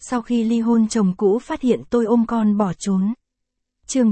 Sau khi ly hôn chồng cũ phát hiện tôi ôm con bỏ trốn. Chương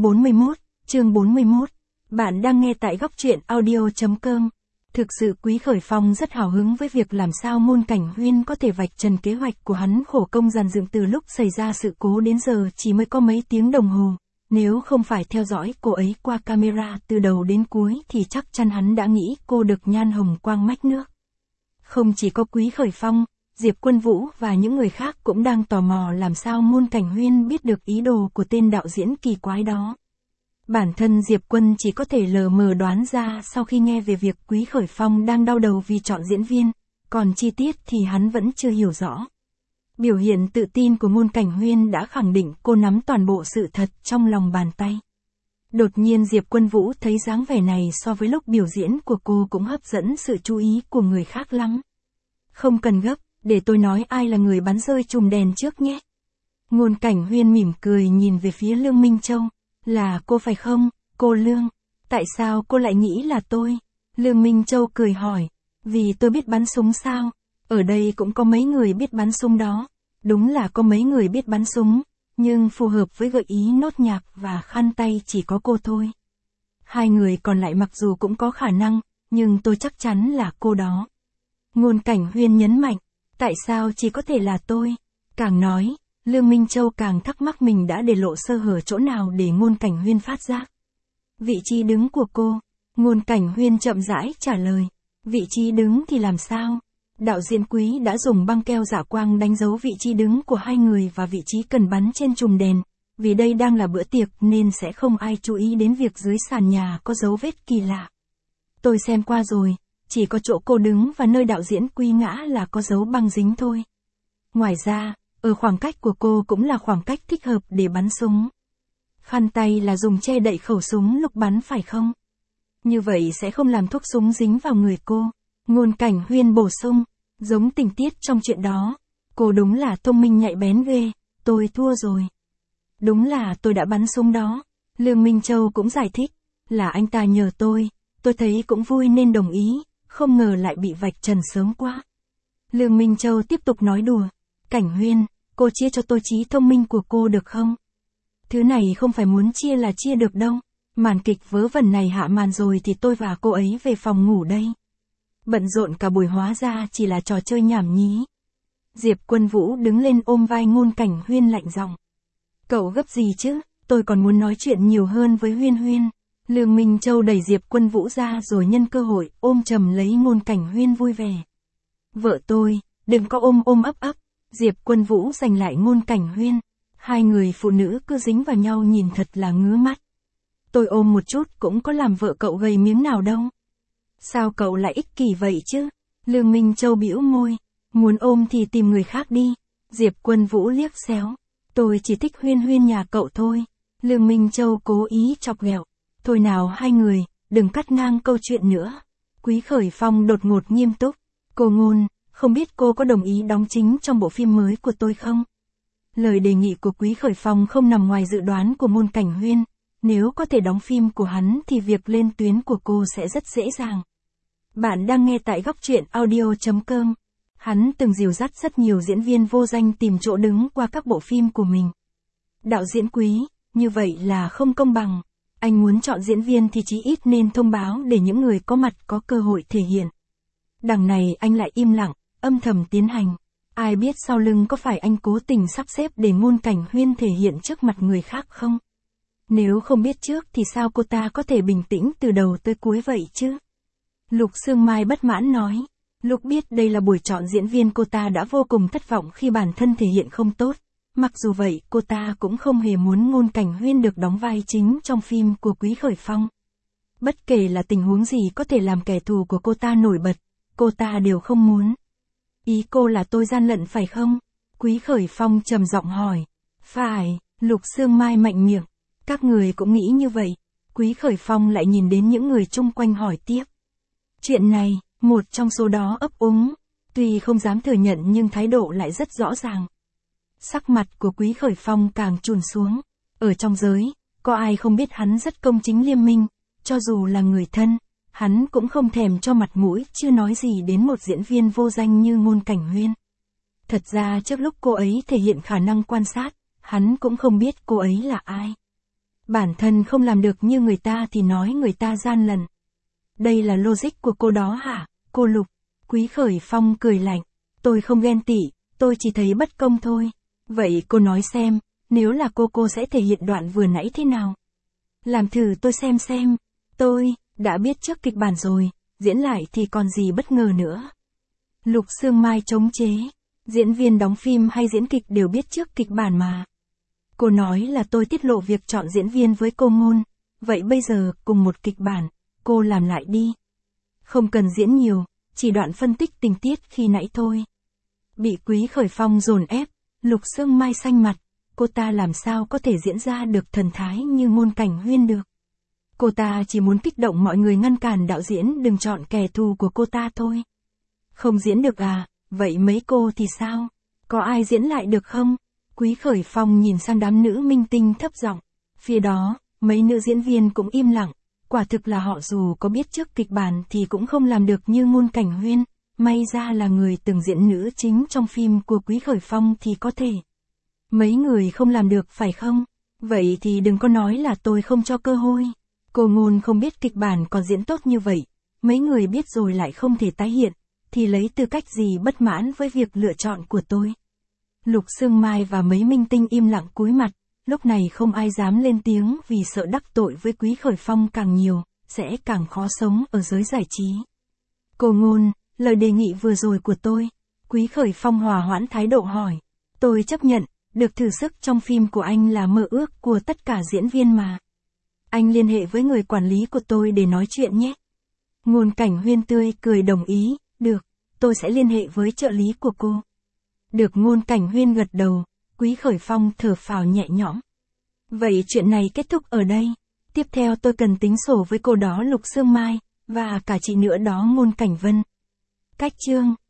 41. Bạn đang nghe tại góc truyện audio.com. Thực sự Quý Khởi Phong rất hào hứng với việc làm sao Ngôn Cảnh Huyên có thể vạch trần kế hoạch của hắn khổ công dàn dựng từ lúc xảy ra sự cố đến giờ chỉ mới có mấy tiếng đồng hồ. Nếu không phải theo dõi cô ấy qua camera từ đầu đến cuối thì chắc chắn hắn đã nghĩ cô được nhan hồng quang mách nước. Không chỉ có Quý Khởi Phong, Diệp Quân Vũ và những người khác cũng đang tò mò làm sao Ngôn Cảnh Huyên biết được ý đồ của tên đạo diễn kỳ quái đó. Bản thân Diệp Quân chỉ có thể lờ mờ đoán ra sau khi nghe về việc Quý Khởi Phong đang đau đầu vì chọn diễn viên, còn chi tiết thì hắn vẫn chưa hiểu rõ. Biểu hiện tự tin của Ngôn Cảnh Huyên đã khẳng định cô nắm toàn bộ sự thật trong lòng bàn tay. Đột nhiên Diệp Quân Vũ thấy dáng vẻ này so với lúc biểu diễn của cô cũng hấp dẫn sự chú ý của người khác lắm. Không cần gấp, để tôi nói ai là người bắn rơi chùm đèn trước nhé. Ngôn Cảnh Huyên mỉm cười nhìn về phía Lương Minh Châu. Là cô phải không, cô Lương? Tại sao cô lại nghĩ là tôi? Lương Minh Châu cười hỏi. Vì tôi biết bắn súng sao? Ở đây cũng có mấy người biết bắn súng đó. Đúng là có mấy người biết bắn súng, nhưng phù hợp với gợi ý nốt nhạc và khăn tay chỉ có cô thôi. Hai người còn lại mặc dù cũng có khả năng, nhưng tôi chắc chắn là cô đó. Ngôn Cảnh Huyên nhấn mạnh. Tại sao chỉ có thể là tôi? Càng nói, Lương Minh Châu càng thắc mắc mình đã để lộ sơ hở chỗ nào để Ngôn Cảnh Huyên phát giác. Vị trí đứng của cô. Ngôn Cảnh Huyên chậm rãi trả lời. Vị trí đứng thì làm sao? Đạo diễn Quý đã dùng băng keo dạ quang đánh dấu vị trí đứng của hai người và vị trí cần bắn trên chùm đèn. Vì đây đang là bữa tiệc nên sẽ không ai chú ý đến việc dưới sàn nhà có dấu vết kỳ lạ. Tôi xem qua rồi, chỉ có chỗ cô đứng và nơi đạo diễn Quý ngã là có dấu băng dính thôi. Ngoài ra, ở khoảng cách của cô cũng là khoảng cách thích hợp để bắn súng. Khăn tay là dùng che đậy khẩu súng lúc bắn phải không? Như vậy sẽ không làm thuốc súng dính vào người cô. Ngôn Cảnh Huyên bổ sung, giống tình tiết trong chuyện đó. Cô đúng là thông minh nhạy bén ghê, tôi thua rồi. Đúng là tôi đã bắn súng đó. Lương Minh Châu cũng giải thích, là anh ta nhờ tôi thấy cũng vui nên đồng ý, không ngờ lại bị vạch trần sớm quá. Lương Minh Châu tiếp tục nói đùa, Cảnh Huyên, cô chia cho tôi trí thông minh của cô được không? Thứ này không phải muốn chia là chia được đâu. Màn kịch vớ vẩn này hạ màn rồi thì tôi và cô ấy về phòng ngủ đây. Bận rộn cả buổi hóa ra chỉ là trò chơi nhảm nhí. Diệp Quân Vũ đứng lên ôm vai Ngôn Cảnh Huyên lạnh giọng. Cậu gấp gì chứ, tôi còn muốn nói chuyện nhiều hơn với Huyên Huyên. Lương Minh Châu đẩy Diệp Quân Vũ ra rồi nhân cơ hội ôm chầm lấy Ngôn Cảnh Huyên vui vẻ. Vợ tôi, đừng có ôm ấp. Diệp Quân Vũ giành lại Ngôn Cảnh Huyên. Hai người phụ nữ cứ dính vào nhau nhìn thật là ngứa mắt. Tôi ôm một chút cũng có làm vợ cậu gầy miếng nào đâu. Sao cậu lại ích kỷ vậy chứ? Lương Minh Châu bĩu môi. Muốn ôm thì tìm người khác đi. Diệp Quân Vũ liếc xéo. Tôi chỉ thích Huyên Huyên nhà cậu thôi. Lương Minh Châu cố ý chọc ghẹo. Thôi nào hai người, đừng cắt ngang câu chuyện nữa. Quý Khởi Phong đột ngột nghiêm túc. Cô Ngôn, không biết cô có đồng ý đóng chính trong bộ phim mới của tôi không? Lời đề nghị của Quý Khởi Phong không nằm ngoài dự đoán của Ngôn Cảnh Huyên. Nếu có thể đóng phim của hắn thì việc lên tuyến của cô sẽ rất dễ dàng. Bạn đang nghe tại góc truyện audio.com. Hắn từng dìu dắt rất nhiều diễn viên vô danh tìm chỗ đứng qua các bộ phim của mình. Đạo diễn Quý, như vậy là không công bằng. Anh muốn chọn diễn viên thì chí ít nên thông báo để những người có mặt có cơ hội thể hiện. Đằng này anh lại im lặng, âm thầm tiến hành. Ai biết sau lưng có phải anh cố tình sắp xếp để Ngôn Cảnh Huyên thể hiện trước mặt người khác không? Nếu không biết trước thì sao cô ta có thể bình tĩnh từ đầu tới cuối vậy chứ? Lục Sương Mai bất mãn nói. Lúc biết đây là buổi chọn diễn viên cô ta đã vô cùng thất vọng khi bản thân thể hiện không tốt. Mặc dù vậy cô ta cũng không hề muốn Ngôn Cảnh Huyên được đóng vai chính trong phim của Quý Khởi Phong. Bất kể là tình huống gì có thể làm kẻ thù của cô ta nổi bật, cô ta đều không muốn. Ý cô là tôi gian lận phải không? Quý Khởi Phong trầm giọng hỏi. Phải, Lục Sương Mai mạnh miệng. Các người cũng nghĩ như vậy. Quý Khởi Phong lại nhìn đến những người chung quanh hỏi tiếp. Chuyện này, một trong số đó ấp úng. Tuy không dám thừa nhận nhưng thái độ lại rất rõ ràng. Sắc mặt của Quý Khởi Phong càng chùn xuống. Ở trong giới, có ai không biết hắn rất công chính liêm minh. Cho dù là người thân, hắn cũng không thèm cho mặt mũi chưa nói gì đến một diễn viên vô danh như Ngôn Cảnh Huyên. Thật ra trước lúc cô ấy thể hiện khả năng quan sát, hắn cũng không biết cô ấy là ai. Bản thân không làm được như người ta thì nói người ta gian lận. Đây là logic của cô đó hả, cô Lục? Quý Khởi Phong cười lạnh. Tôi không ghen tị, tôi chỉ thấy bất công thôi. Vậy cô nói xem, nếu là cô sẽ thể hiện đoạn vừa nãy thế nào? Làm thử tôi xem. Tôi đã biết trước kịch bản rồi, diễn lại thì còn gì bất ngờ nữa. Lục Sương Mai chống chế. Diễn viên đóng phim hay diễn kịch đều biết trước kịch bản mà. Cô nói là tôi tiết lộ việc chọn diễn viên với cô Ngôn. Vậy bây giờ, cùng một kịch bản, cô làm lại đi. Không cần diễn nhiều, chỉ đoạn phân tích tình tiết khi nãy thôi. Bị Quý Khởi Phong dồn ép, Lục Sương Mai xanh mặt. Cô ta làm sao có thể diễn ra được thần thái như Ngôn Cảnh Huyên được. Cô ta chỉ muốn kích động mọi người ngăn cản đạo diễn đừng chọn kẻ thù của cô ta thôi. Không diễn được à, vậy mấy cô thì sao? Có ai diễn lại được không? Quý Khởi Phong nhìn sang đám nữ minh tinh thấp giọng. Phía đó, mấy nữ diễn viên cũng im lặng. Quả thực là họ dù có biết trước kịch bản thì cũng không làm được như Ngôn Cảnh Huyên. May ra là người từng diễn nữ chính trong phim của Quý Khởi Phong thì có thể. Mấy người không làm được phải không? Vậy thì đừng có nói là tôi không cho cơ hội. Cô Ngôn không biết kịch bản còn diễn tốt như vậy. Mấy người biết rồi lại không thể tái hiện. Thì lấy tư cách gì bất mãn với việc lựa chọn của tôi? Lục Sương Mai và mấy minh tinh im lặng cúi mặt. Lúc này không ai dám lên tiếng vì sợ đắc tội với Quý Khởi Phong càng nhiều, sẽ càng khó sống ở giới giải trí. Cô Ngôn, lời đề nghị vừa rồi của tôi. Quý Khởi Phong hòa hoãn thái độ hỏi. Tôi chấp nhận, được thử sức trong phim của anh là mơ ước của tất cả diễn viên mà. Anh liên hệ với người quản lý của tôi để nói chuyện nhé. Ngôn Cảnh Huyên tươi cười đồng ý, được, tôi sẽ liên hệ với trợ lý của cô. Được Ngôn Cảnh Huyên gật đầu, Quý Khởi Phong thở phào nhẹ nhõm. Vậy chuyện này kết thúc ở đây. Tiếp theo tôi cần tính sổ với cô đó Lục Sương Mai, và cả chị nữa đó Ngôn Cảnh Vân. Cách chương